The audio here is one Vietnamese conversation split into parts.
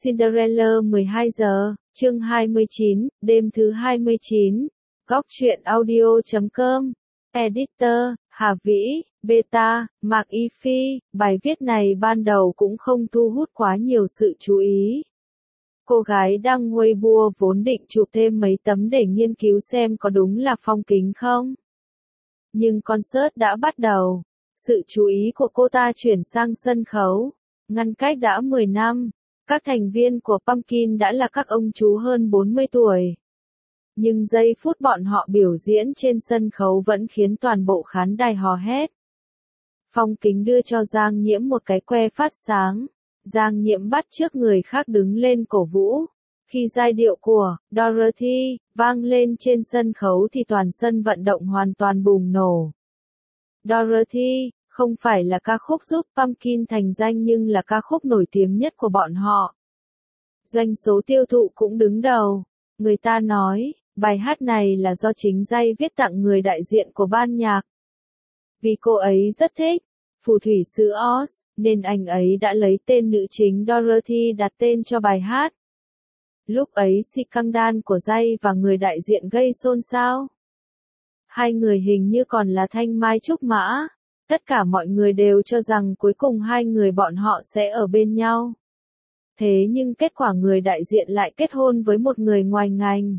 Cinderella 12 giờ, chương 29, đêm thứ 29. Góc truyện audio.com. Editor, Hà Vĩ, Beta, Mạc Y Phi. Bài viết này ban đầu cũng không thu hút quá nhiều sự chú ý. Cô gái đăng Weibo vốn định chụp thêm mấy tấm để nghiên cứu xem có đúng là phong kính không. Nhưng concert đã bắt đầu. Sự chú ý của cô ta chuyển sang sân khấu. Ngăn cách đã 10 năm. Các thành viên của Pumpkin đã là các ông chú hơn 40 tuổi. Nhưng giây phút bọn họ biểu diễn trên sân khấu vẫn khiến toàn bộ khán đài hò hét. Phong Kính đưa cho Giang Nhiễm một cái que phát sáng. Giang Nhiễm bắt chước người khác đứng lên cổ vũ. Khi giai điệu của Dorothy vang lên trên sân khấu thì toàn sân vận động hoàn toàn bùng nổ. Dorothy không phải là ca khúc giúp Pumpkin thành danh nhưng là ca khúc nổi tiếng nhất của bọn họ. Doanh số tiêu thụ cũng đứng đầu. Người ta nói, bài hát này là do chính Jay viết tặng người đại diện của ban nhạc. Vì cô ấy rất thích phù thủy xứ Oz, nên anh ấy đã lấy tên nữ chính Dorothy đặt tên cho bài hát. Lúc ấy scandal của Jay và người đại diện gây xôn xao. Hai người hình như còn là thanh mai trúc mã. Tất cả mọi người đều cho rằng cuối cùng hai người bọn họ sẽ ở bên nhau. Thế nhưng kết quả người đại diện lại kết hôn với một người ngoài ngành.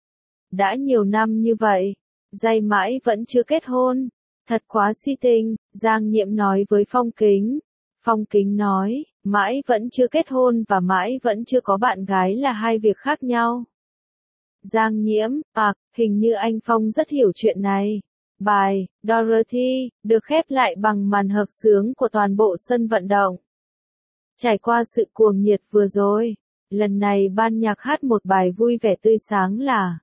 Đã nhiều năm như vậy, Jay mãi vẫn chưa kết hôn. Thật quá si tình, Giang Nhiễm nói với Phong Kính. Phong Kính nói, mãi vẫn chưa kết hôn và mãi vẫn chưa có bạn gái là hai việc khác nhau. Giang Nhiễm, hình như anh Phong rất hiểu chuyện này. Bài Dorothy được khép lại bằng màn hợp xướng của toàn bộ sân vận động. Trải qua sự cuồng nhiệt vừa rồi, lần này ban nhạc hát một bài vui vẻ tươi sáng là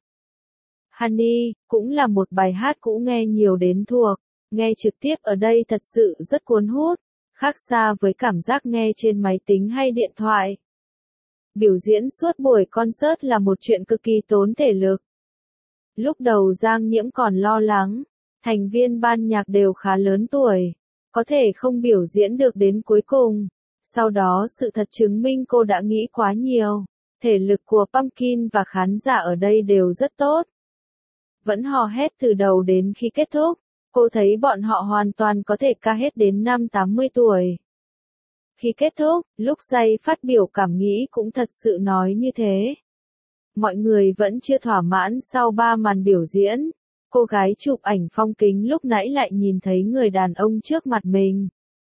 Honey, cũng là một bài hát cũ nghe nhiều đến thuộc. Nghe trực tiếp ở đây thật sự rất cuốn hút, khác xa với cảm giác nghe trên máy tính hay điện thoại. Biểu diễn suốt buổi concert là một chuyện cực kỳ tốn thể lực. Lúc đầu Giang Nhiễm còn lo lắng, thành viên ban nhạc đều khá lớn tuổi, có thể không biểu diễn được đến cuối cùng. Sau đó sự thật chứng minh cô đã nghĩ quá nhiều, thể lực của Pumpkin và khán giả ở đây đều rất tốt. Vẫn hò hét từ đầu đến khi kết thúc, cô thấy bọn họ hoàn toàn có thể ca hết đến năm 80 tuổi. Khi kết thúc, lúc Jay phát biểu cảm nghĩ cũng thật sự nói như thế. Mọi người vẫn chưa thỏa mãn sau 3 màn biểu diễn. Cô gái chụp ảnh Phong Kính lúc nãy lại nhìn thấy người đàn ông trước mặt mình.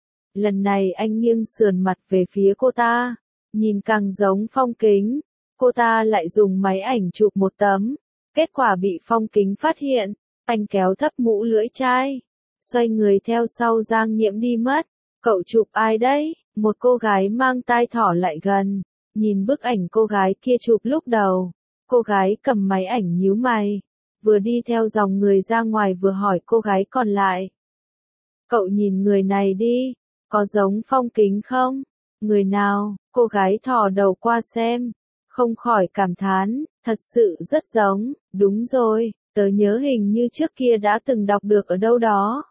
Lần này anh nghiêng sườn mặt về phía cô ta. Nhìn càng giống Phong Kính. Cô ta lại dùng máy ảnh chụp một tấm. Kết quả bị Phong Kính phát hiện. Anh kéo thấp mũ lưỡi chai. Xoay người theo sau Giang Nhiễm đi mất. Cậu chụp ai đấy? Một cô gái mang tai thỏ lại gần. Nhìn bức ảnh cô gái kia chụp lúc đầu. Cô gái cầm máy ảnh nhíu mày. Vừa đi theo dòng người ra ngoài vừa hỏi cô gái còn lại. Cậu nhìn người này đi. Có giống Phong Kính không? Người nào? Cô gái thò đầu qua xem. Không khỏi cảm thán. Thật sự rất giống. Đúng rồi. Tớ nhớ hình như trước kia đã từng đọc được ở đâu đó.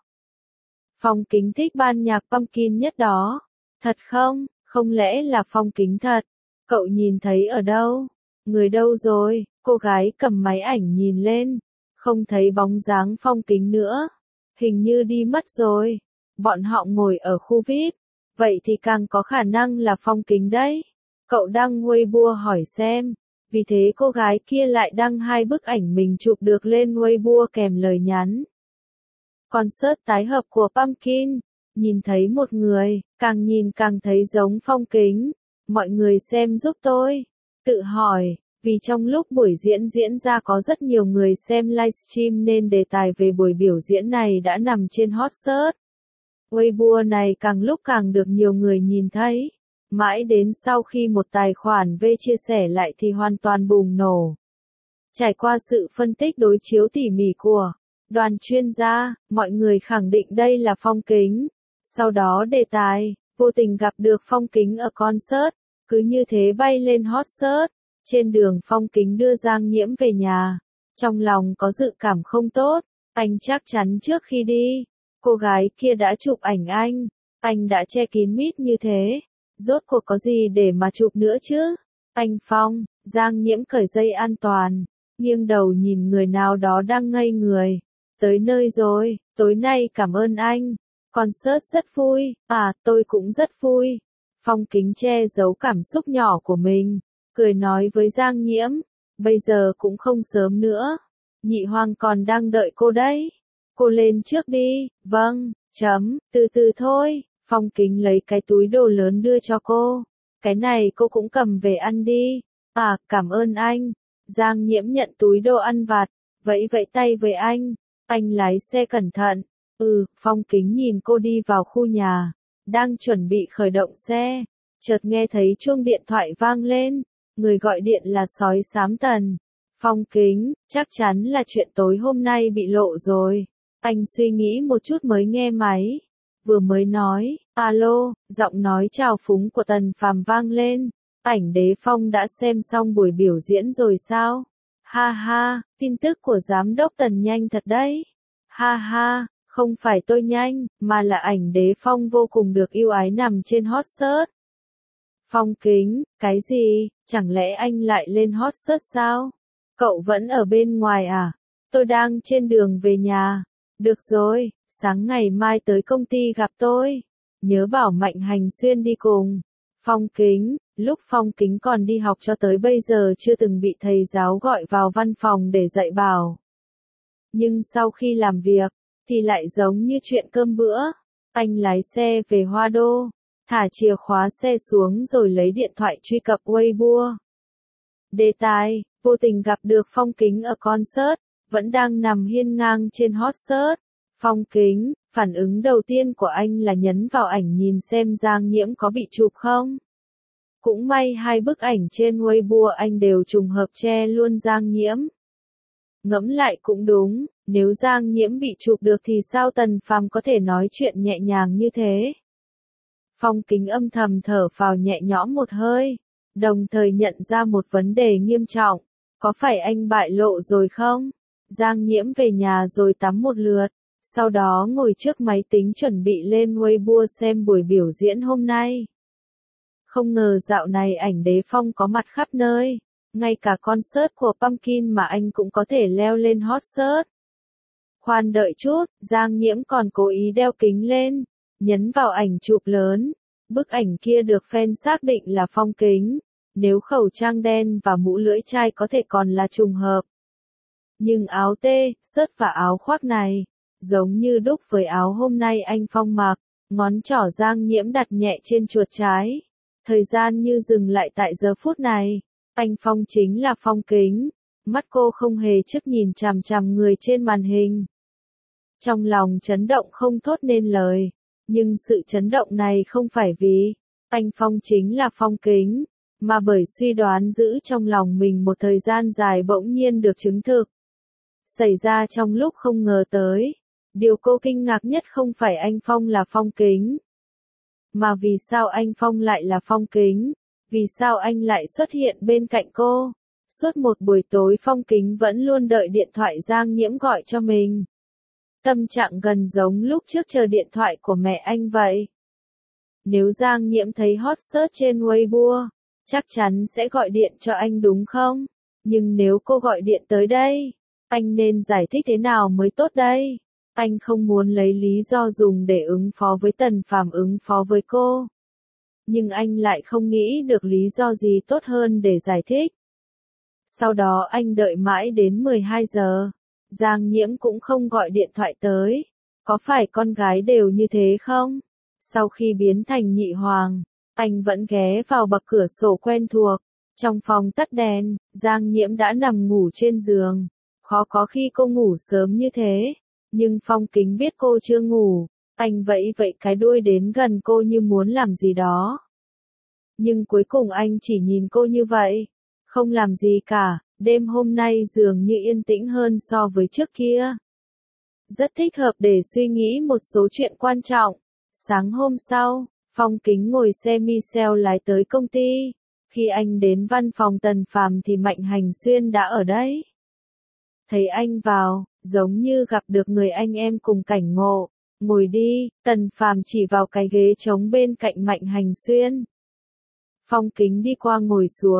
Phong Kính thích ban nhạc Pumpkin nhất đó. Thật không? Không lẽ là Phong Kính thật? Cậu nhìn thấy ở đâu? Người đâu rồi? Cô gái cầm máy ảnh nhìn lên. Không thấy bóng dáng Phong Kính nữa. Hình như đi mất rồi. Bọn họ ngồi ở khu VIP. Vậy thì càng có khả năng là Phong Kính đấy. Cậu đăng Weibo hỏi xem. Vì thế cô gái kia lại đăng 2 bức ảnh mình chụp được lên Weibo kèm lời nhắn. Concert tái hợp của Pumpkin. Nhìn thấy một người, càng nhìn càng thấy giống Phong Kính. Mọi người xem giúp tôi. Tự hỏi, vì trong lúc buổi diễn ra có rất nhiều người xem livestream nên đề tài về buổi biểu diễn này đã nằm trên hot search. Weibo này càng lúc càng được nhiều người nhìn thấy. Mãi đến sau khi một tài khoản V chia sẻ lại thì hoàn toàn bùng nổ. Trải qua sự phân tích đối chiếu tỉ mỉ của đoàn chuyên gia, mọi người khẳng định đây là Phong Kính. Sau đó đề tài, vô tình gặp được Phong Kính ở concert, cứ như thế bay lên hot search. Trên đường Phong Kính đưa Giang Nhiễm về nhà. Trong lòng có dự cảm không tốt, anh chắc chắn trước khi đi, cô gái kia đã chụp ảnh anh đã che kín mít như thế. Rốt cuộc có gì để mà chụp nữa chứ? Anh Phong, Giang Nhiễm cởi dây an toàn, nghiêng đầu nhìn người nào đó đang ngây người. Tới nơi rồi, tối nay cảm ơn anh. Concert rất vui, tôi cũng rất vui. Phong Kính che giấu cảm xúc nhỏ của mình, cười nói với Giang Nhiễm, bây giờ cũng không sớm nữa. Nhị Hoàng còn đang đợi cô đấy. Cô lên trước đi, vâng, từ từ thôi. Phong Kính lấy cái túi đồ lớn đưa cho cô. Cái này cô cũng cầm về ăn đi. Cảm ơn anh. Giang Nhiễm nhận túi đồ ăn vặt, vẫy vẫy tay với anh. Anh lái xe cẩn thận. Phong Kính nhìn cô đi vào khu nhà, đang chuẩn bị khởi động xe. Chợt nghe thấy chuông điện thoại vang lên. Người gọi điện là Sói Xám Tần. Phong Kính, chắc chắn là chuyện tối hôm nay bị lộ rồi. Anh suy nghĩ một chút mới nghe máy. Vừa mới nói, alo, giọng nói trào phúng của Tần Phàm vang lên. Ảnh Đế Phong đã xem xong buổi biểu diễn rồi sao? Ha ha, tin tức của giám đốc Tần nhanh thật đấy. Ha ha, không phải tôi nhanh, mà là Ảnh Đế Phong vô cùng được yêu ái nằm trên hot search. Phong Kính, cái gì, chẳng lẽ anh lại lên hot search sao? Cậu vẫn ở bên ngoài à? Tôi đang trên đường về nhà. Được rồi, sáng ngày mai tới công ty gặp tôi. Nhớ bảo Mạnh Hành Xuyên đi cùng. Phong Kính, lúc Phong Kính còn đi học cho tới bây giờ chưa từng bị thầy giáo gọi vào văn phòng để dạy bảo. Nhưng sau khi làm việc, thì lại giống như chuyện cơm bữa. Anh lái xe về Hoa Đô, thả chìa khóa xe xuống rồi lấy điện thoại truy cập Weibo. Đề tài, vô tình gặp được Phong Kính ở concert, vẫn đang nằm hiên ngang trên hot search. Phong Kính, phản ứng đầu tiên của anh là nhấn vào ảnh nhìn xem Giang Nhiễm có bị chụp không. Cũng may hai bức ảnh trên Weibo anh đều trùng hợp che luôn Giang Nhiễm. Ngẫm lại cũng đúng, nếu Giang Nhiễm bị chụp được thì sao Tần Phàm có thể nói chuyện nhẹ nhàng như thế. Phong Kính âm thầm thở phào nhẹ nhõm một hơi, đồng thời nhận ra một vấn đề nghiêm trọng. Có phải anh bại lộ rồi không? Giang Nhiễm về nhà rồi tắm một lượt, sau đó ngồi trước máy tính chuẩn bị lên Weibo xem buổi biểu diễn hôm nay. Không ngờ dạo này Ảnh Đế Phong có mặt khắp nơi, ngay cả concert của Pumpkin mà anh cũng có thể leo lên hot search. Khoan đợi chút, Giang Nhiễm còn cố ý đeo kính lên, nhấn vào ảnh chụp lớn. Bức ảnh kia được fan xác định là Phong Kính, nếu khẩu trang đen và mũ lưỡi chai có thể còn là trùng hợp. Nhưng áo tê, sớt và áo khoác này, giống như đúc với áo hôm nay anh Phong mặc, ngón trỏ Giang Nhiễm đặt nhẹ trên chuột trái. Thời gian như dừng lại tại giờ phút này, anh Phong chính là Phong Kính, mắt cô không hề chớp nhìn chằm chằm người trên màn hình. Trong lòng chấn động không thốt nên lời, nhưng sự chấn động này không phải vì anh Phong chính là Phong Kính, mà bởi suy đoán giữ trong lòng mình một thời gian dài bỗng nhiên được chứng thực. Xảy ra trong lúc không ngờ tới. Điều cô kinh ngạc nhất không phải anh Phong là Phong Kính, mà vì sao anh Phong lại là Phong Kính, vì sao anh lại xuất hiện bên cạnh cô. Suốt một buổi tối Phong Kính vẫn luôn đợi điện thoại Giang Nhiễm gọi cho mình. Tâm trạng gần giống lúc trước chờ điện thoại của mẹ anh vậy. Nếu Giang Nhiễm thấy hot search trên Weibo, chắc chắn sẽ gọi điện cho anh đúng không? Nhưng nếu cô gọi điện tới đây, anh nên giải thích thế nào mới tốt đây? Anh không muốn lấy lý do dùng để ứng phó với Tần Phàm ứng phó với cô. Nhưng anh lại không nghĩ được lý do gì tốt hơn để giải thích. Sau đó anh đợi mãi đến 12 giờ. Giang Nhiễm cũng không gọi điện thoại tới. Có phải con gái đều như thế không? Sau khi biến thành nhị hoàng, anh vẫn ghé vào bậc cửa sổ quen thuộc. Trong phòng tắt đèn, Giang Nhiễm đã nằm ngủ trên giường. Khó có khi cô ngủ sớm như thế. Nhưng Phong Kính biết cô chưa ngủ. Anh vẫy vẫy cái đuôi đến gần cô như muốn làm gì đó. Nhưng cuối cùng anh chỉ nhìn cô như vậy. Không làm gì cả. Đêm hôm nay dường như yên tĩnh hơn so với trước kia. Rất thích hợp để suy nghĩ một số chuyện quan trọng. Sáng hôm sau, Phong Kính ngồi xe Michel lái tới công ty. Khi anh đến văn phòng Tần Phàm thì Mạnh Hành Xuyên đã ở đấy. Thấy anh vào, giống như gặp được người anh em cùng cảnh ngộ. Ngồi đi, Tần Phàm chỉ vào cái ghế trống bên cạnh Mạnh Hành Xuyên. Phong Kính đi qua ngồi xuống,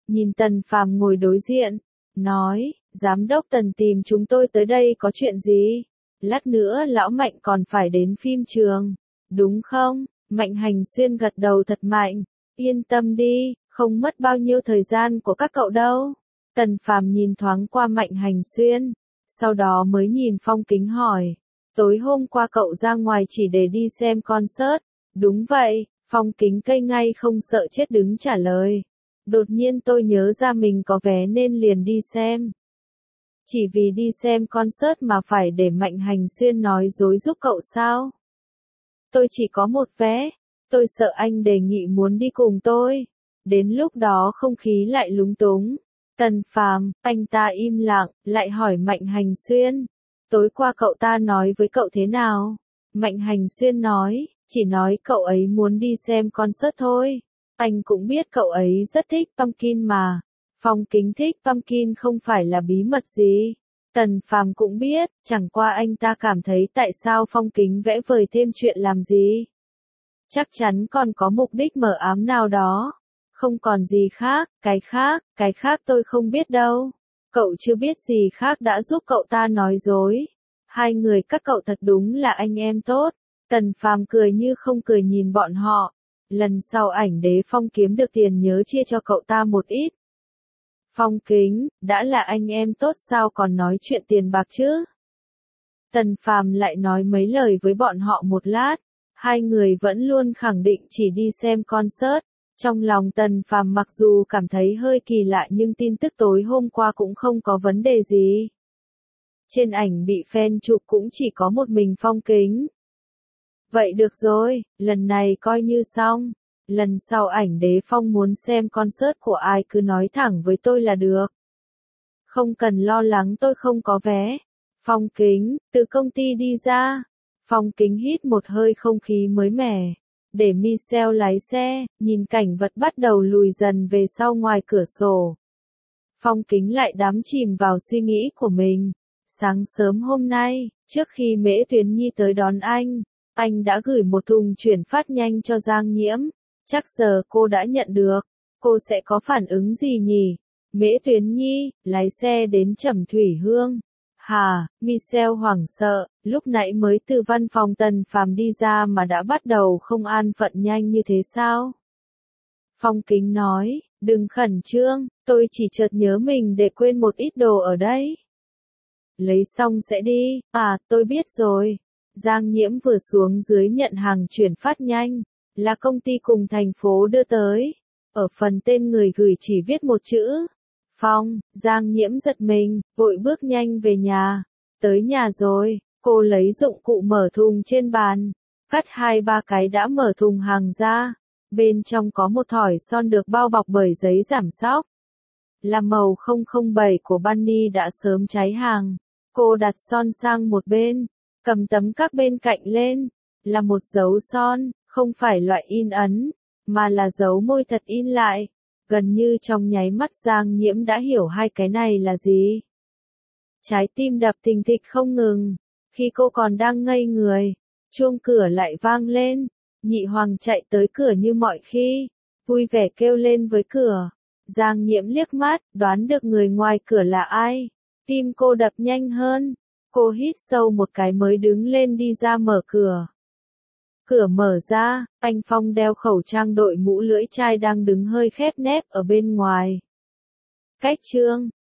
nhìn Tần Phàm ngồi đối diện, nói, giám đốc Tần tìm chúng tôi tới đây có chuyện gì? Lát nữa lão Mạnh còn phải đến phim trường, đúng không? Mạnh Hành Xuyên gật đầu thật mạnh, yên tâm đi, không mất bao nhiêu thời gian của các cậu đâu. Tần Phàm nhìn thoáng qua Mạnh Hành Xuyên, sau đó mới nhìn Phong Kính hỏi, tối hôm qua cậu ra ngoài chỉ để đi xem concert, đúng vậy, Phong Kính cây ngay không sợ chết đứng trả lời. Đột nhiên tôi nhớ ra mình có vé nên liền đi xem. Chỉ vì đi xem concert mà phải để Mạnh Hành Xuyên nói dối giúp cậu sao? Tôi chỉ có một vé, tôi sợ anh đề nghị muốn đi cùng tôi. Đến lúc đó không khí lại lúng túng. Tần Phàm, anh ta im lặng, lại hỏi Mạnh Hành Xuyên. Tối qua cậu ta nói với cậu thế nào? Mạnh Hành Xuyên nói, chỉ nói cậu ấy muốn đi xem concert thôi. Anh cũng biết cậu ấy rất thích Pumpkin mà. Phong Kính thích Pumpkin không phải là bí mật gì. Tần Phàm cũng biết, chẳng qua anh ta cảm thấy tại sao Phong Kính vẽ vời thêm chuyện làm gì. Chắc chắn còn có mục đích mờ ám nào đó. Không còn gì khác, cái khác tôi không biết đâu. Cậu chưa biết gì khác đã giúp cậu ta nói dối. Hai người các cậu thật đúng là anh em tốt. Tần Phàm cười như không cười nhìn bọn họ. Lần sau ảnh Đế Phong kiếm được tiền nhớ chia cho cậu ta một ít. Phong Kính, đã là anh em tốt sao còn nói chuyện tiền bạc chứ? Tần Phàm lại nói mấy lời với bọn họ một lát. Hai người vẫn luôn khẳng định chỉ đi xem concert. Trong lòng Tần Phàm mặc dù cảm thấy hơi kỳ lạ nhưng tin tức tối hôm qua cũng không có vấn đề gì. Trên ảnh bị fan chụp cũng chỉ có một mình Phong Kính. Vậy được rồi, lần này coi như xong. Lần sau ảnh Đế Phong muốn xem concert của ai cứ nói thẳng với tôi là được. Không cần lo lắng tôi không có vé. Phong Kính, từ công ty đi ra. Phong Kính hít một hơi không khí mới mẻ. Để Michelle lái xe, nhìn cảnh vật bắt đầu lùi dần về sau ngoài cửa sổ. Phong Kính lại đắm chìm vào suy nghĩ của mình. Sáng sớm hôm nay, trước khi Mễ Tuyến Nhi tới đón anh đã gửi một thùng chuyển phát nhanh cho Giang Nhiễm. Chắc giờ cô đã nhận được. Cô sẽ có phản ứng gì nhỉ? Mễ Tuyến Nhi, lái xe đến Trầm Thủy Hương. Hà, Michelle hoảng sợ, lúc nãy mới từ văn phòng Tần Phàm đi ra mà đã bắt đầu không an phận nhanh như thế sao? Phong Kính nói, đừng khẩn trương, tôi chỉ chợt nhớ mình để quên một ít đồ ở đây. Lấy xong sẽ đi, tôi biết rồi. Giang Nhiễm vừa xuống dưới nhận hàng chuyển phát nhanh, là công ty cùng thành phố đưa tới. Ở phần tên người gửi chỉ viết một chữ. Phong, Giang Nhiễm giật mình, vội bước nhanh về nhà. Tới nhà rồi, cô lấy dụng cụ mở thùng trên bàn. Cắt 2-3 cái đã mở thùng hàng ra. Bên trong có một thỏi son được bao bọc bởi giấy giảm xóc. Là màu 007 của Bunny đã sớm cháy hàng. Cô đặt son sang một bên, cầm tấm các bên cạnh lên. Là một dấu son, không phải loại in ấn, mà là dấu môi thật in lại. Gần như trong nháy mắt Giang Nhiễm đã hiểu hai cái này là gì. Trái tim đập thình thịch không ngừng. Khi cô còn đang ngây người, chuông cửa lại vang lên. Nhị Hoàng chạy tới cửa như mọi khi, vui vẻ kêu lên với cửa. Giang Nhiễm liếc mắt, đoán được người ngoài cửa là ai. Tim cô đập nhanh hơn. Cô hít sâu một cái mới đứng lên đi ra mở cửa. Cửa mở ra, anh Phong đeo khẩu trang đội mũ lưỡi chai đang đứng hơi khép nép ở bên ngoài. Cách chương